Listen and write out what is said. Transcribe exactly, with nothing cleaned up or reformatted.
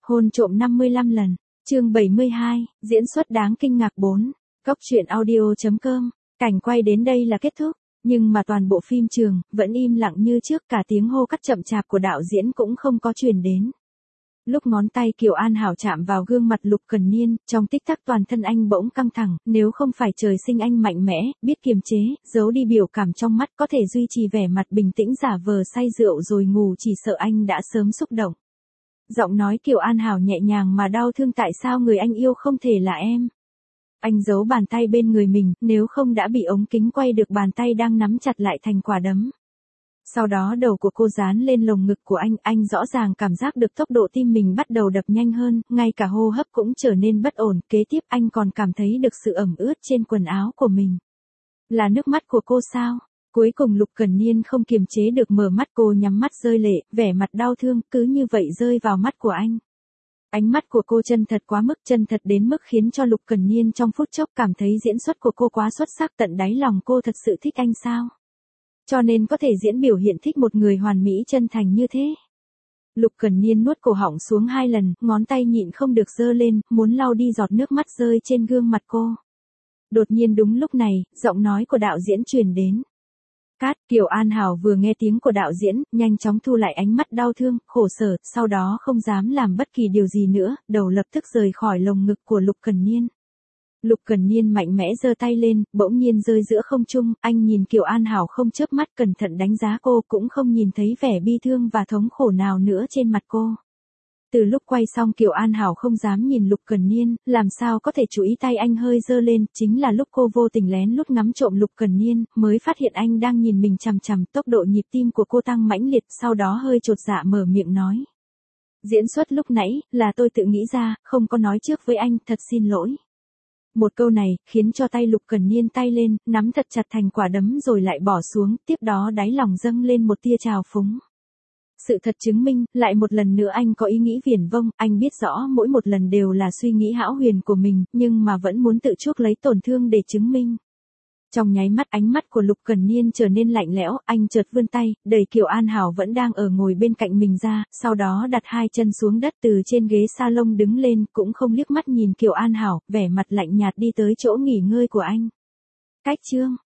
Hôn trộm năm mươi lăm lần. Chương bảy mươi hai, diễn xuất đáng kinh ngạc bốn. Cốc truyện audio chấm com. Cảnh quay đến đây là kết thúc, nhưng mà toàn bộ phim trường vẫn im lặng như trước, cả tiếng hô cắt chậm chạp của đạo diễn cũng không có truyền đến. Lúc ngón tay Kiều An Hảo chạm vào gương mặt Lục Cần Niên, trong tích tắc toàn thân anh bỗng căng thẳng, nếu không phải trời sinh anh mạnh mẽ, biết kiềm chế, giấu đi biểu cảm trong mắt, có thể duy trì vẻ mặt bình tĩnh giả vờ say rượu rồi ngủ, chỉ sợ anh đã sớm xúc động. Giọng nói Kiều An Hảo nhẹ nhàng mà đau thương, tại sao người anh yêu không thể là em? Anh giấu bàn tay bên người mình, nếu không đã bị ống kính quay được bàn tay đang nắm chặt lại thành quả đấm. Sau đó đầu của cô dán lên lồng ngực của anh, anh rõ ràng cảm giác được tốc độ tim mình bắt đầu đập nhanh hơn, ngay cả hô hấp cũng trở nên bất ổn, kế tiếp anh còn cảm thấy được sự ẩm ướt trên quần áo của mình. Là nước mắt của cô sao? Cuối cùng Lục Cần Niên không kiềm chế được mở mắt, cô nhắm mắt rơi lệ, vẻ mặt đau thương, cứ như vậy rơi vào mắt của anh. Ánh mắt của cô chân thật quá mức, chân thật đến mức khiến cho Lục Cần Niên trong phút chốc cảm thấy diễn xuất của cô quá xuất sắc, tận đáy lòng cô thật sự thích anh sao? Cho nên có thể diễn biểu hiện thích một người hoàn mỹ chân thành như thế. Lục Cần Niên nuốt cổ họng xuống hai lần, ngón tay nhịn không được giơ lên, muốn lau đi giọt nước mắt rơi trên gương mặt cô. Đột nhiên đúng lúc này, giọng nói của đạo diễn truyền đến. Cát. Kiều An Hảo vừa nghe tiếng của đạo diễn, nhanh chóng thu lại ánh mắt đau thương, khổ sở, sau đó không dám làm bất kỳ điều gì nữa, đầu lập tức rời khỏi lồng ngực của Lục Cần Niên. Lục Cần Niên mạnh mẽ giơ tay lên, bỗng nhiên rơi giữa không trung, anh nhìn Kiều An Hảo không chớp mắt, cẩn thận đánh giá cô, cũng không nhìn thấy vẻ bi thương và thống khổ nào nữa trên mặt cô. Từ lúc quay xong Kiều An Hảo không dám nhìn Lục Cần Niên, làm sao có thể chú ý tay anh hơi giơ lên, chính là lúc cô vô tình lén lút ngắm trộm Lục Cần Niên, mới phát hiện anh đang nhìn mình chằm chằm, tốc độ nhịp tim của cô tăng mãnh liệt, sau đó hơi chột dạ mở miệng nói. Diễn xuất lúc nãy, là tôi tự nghĩ ra, không có nói trước với anh, thật xin lỗi. Một câu này, khiến cho tay Lục Cần Niên tay lên, nắm thật chặt thành quả đấm rồi lại bỏ xuống, tiếp đó đáy lòng dâng lên một tia trào phúng. Sự thật chứng minh, lại một lần nữa anh có ý nghĩ viển vông, anh biết rõ mỗi một lần đều là suy nghĩ hão huyền của mình, nhưng mà vẫn muốn tự chuốc lấy tổn thương để chứng minh. Trong nháy mắt ánh mắt của Lục Cần Niên trở nên lạnh lẽo, anh chợt vươn tay, đẩy Kiều An Hảo vẫn đang ở ngồi bên cạnh mình ra, sau đó đặt hai chân xuống đất, từ trên ghế salon đứng lên, cũng không liếc mắt nhìn Kiều An Hảo, vẻ mặt lạnh nhạt đi tới chỗ nghỉ ngơi của anh. Cách chương